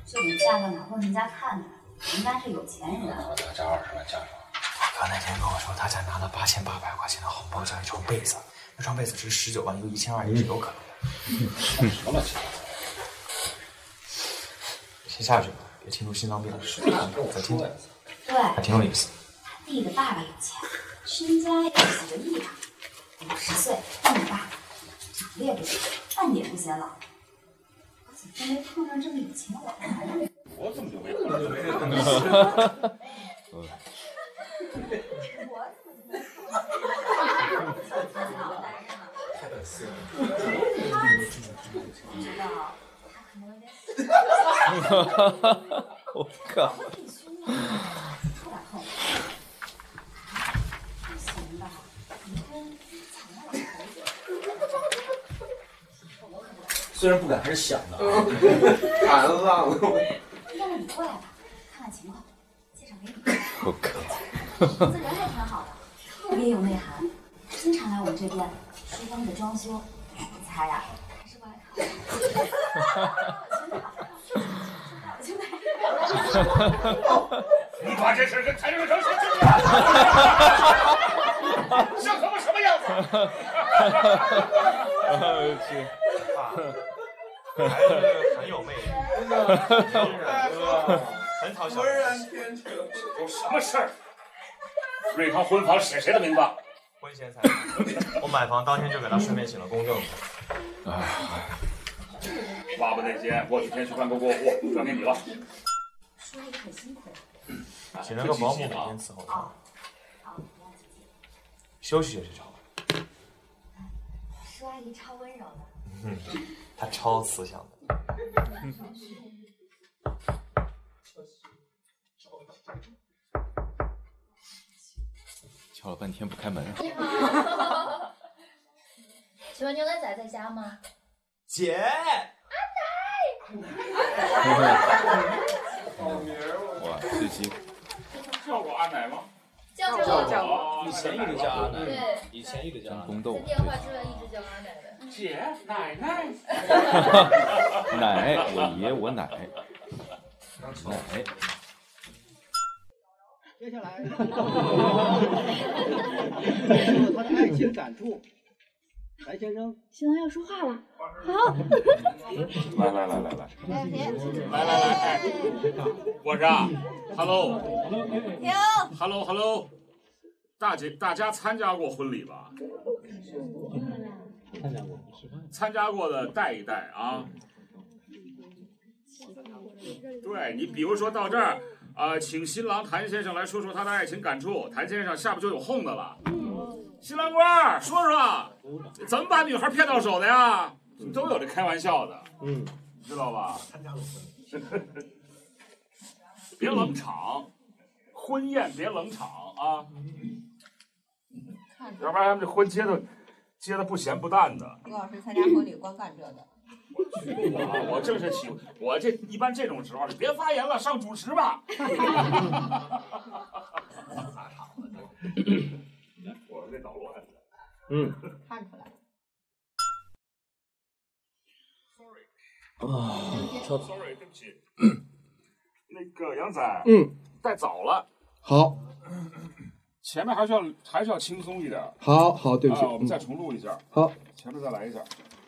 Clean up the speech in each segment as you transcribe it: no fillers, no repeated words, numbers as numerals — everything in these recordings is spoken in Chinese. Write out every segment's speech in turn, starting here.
就你嫁到哪户人家看看，应该是有钱人。 我他家20万嫁妆。 他那天跟我说，他家拿了8800块钱的红包，加一床被子，那床被子值19万，有1200也是有可能的。 什么乱七八糟？ 先下去吧，别听出心脏病了。再听听， 对， 还挺有意思。 他弟的爸爸有钱，身家有几个亿吧，50岁那么大，长得也不行，半点不显老。我怎么就没碰上这么有钱老男人？ 我怎么就没碰上这么有钱老男人？ 太恶心了。 不知道，他可能有点我靠！ 挺凶的，差点碰。不行吧？你跟抢了我头子。 虽然不敢，还是想的。 谈了。 要不你过来吧，看看情况，介绍给你。 我靠！ 这人还挺好的，特别有内涵，经常来我们这边说帮着装修。你猜呀？还是过来看我。 你把这事跟谭瑞成说清楚，像他妈什么样子？ 还是很有魅力，很讨小人。 有什么事儿？瑞康婚房写谁的名字？ 婚前财产，我买房当天就给他顺便请了公证。 爸爸那些过几天去办个过户，转给你了。 说也很辛苦。 请了个保姆每天伺候他。休息休息就好了。 舒阿姨超温柔的。 她超慈祥的。 敲了半天不开门。 你好，请问牛奶仔在家吗？ 姐。 好名儿！ 哇，司机叫过阿奶吗？ 叫过。 以前一直叫阿奶， 对， 以前一直叫阿奶。 宫斗在电话之外一直叫阿奶的。 姐，奶奶。 奶，我爷我奶。奶。 接下来，他的爱情感触。来，先生， 新郎要说话了。好。 来，哎，我是啊 ，Hello，大家参加过婚礼吧？参加过的带一带啊。对你，比如说到这儿请新郎谭先生来说说他的爱情感触。谭先生下不就有哄的了？新郎官说说，怎么把女孩骗到手的呀？都有这开玩笑的，知道吧？别冷场，婚宴别冷场啊，要不然他们这婚接的不咸不淡的。 刘老师参加婚礼光干这个。 我正是喜欢，我这一般这种时候，你别发言了，上主持吧。我这捣乱的。 看出来。Sorry， 对不起。那个杨仔，带早了。 好。 前面还是要轻松一点。 好，对不起， 我们再重录一下。 好， 前面再来一下。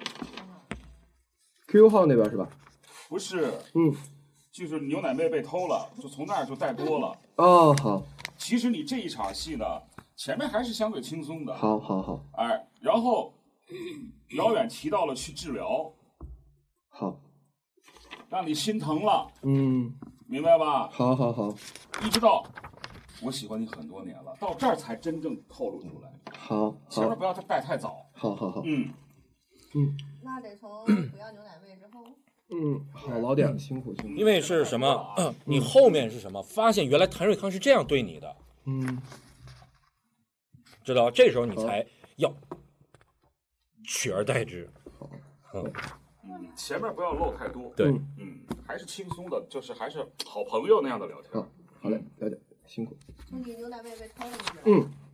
QQ 号那边是吧？ 不是，就是牛奶妹被偷了，就从那儿就带播了。 哦，好。 其实你这一场戏呢，前面还是相对轻松的。 好。 哎，然后姚远提到了去治疗。 好。 让你心疼了。明白吧？ 好。 一直到我喜欢你很多年了，到这儿才真正透露出来。 好。 前面不要带太早。 好。 那得从不要牛奶味之后。 好，老点，辛苦。 因为是什么？你后面是什么？发现原来谭瑞康是这样对你的。知道？这时候你才要取而代之。 前面不要漏太多。 对。 还是轻松的，就是还是好朋友那样的聊天。 好嘞，了解，辛苦。 你牛奶味被偷了。